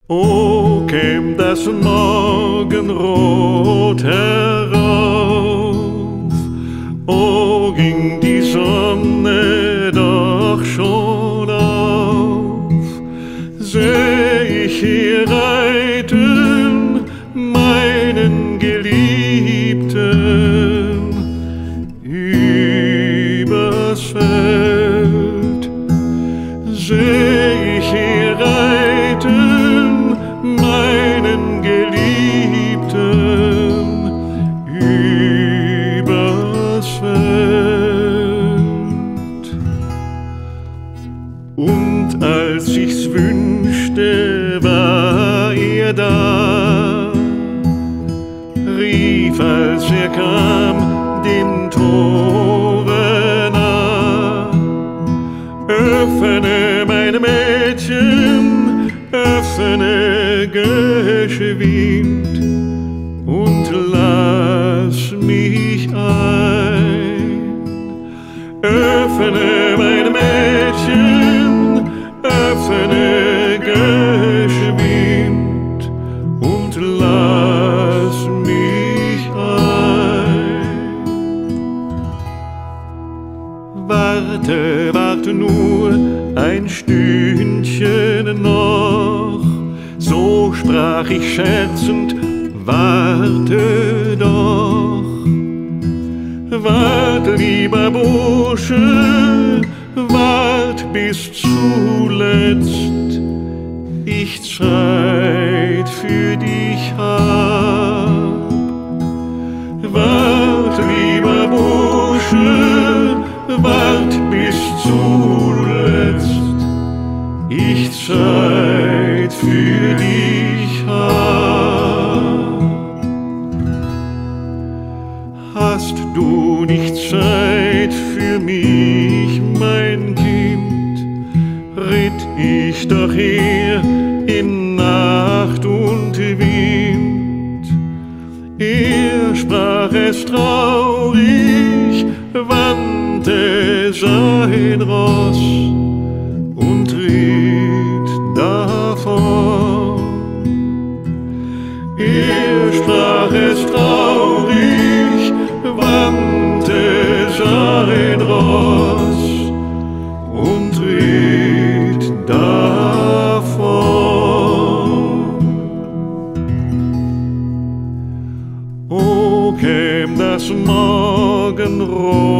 O käm das Morgenrot herauf, o ging die Sonne doch schon auf, seh ich hier reiten meinen Geliebten übers Feld, seh ich hier reiten meinen Geliebten übers Feld. Und als ich's wünschte, war er da, rief, als er kam, dem Tore nah: Öffne, mein Mädchen, öffne geschwind und lass mich ein. Öffne, mein Mädchen, öffne geschwind und lass mich ein. Warte, warte nur ein Stündchen noch, so sprach ich scherzend, warte doch. Wart, lieber Bursche, wart bis zuletzt, ich Zeit für dich hab. Wart, lieber Bursche, wart bis zuletzt, ich Zeit für dich hab. Hast du nicht Zeit für mich, mein Kind, ritt ich doch her in Nacht und Wind. Er sprach es traurig, wandte sein Ross und ritt davon. Er sprach es traurig, wandte sein Ross und ritt davon. O käm das Morgenrot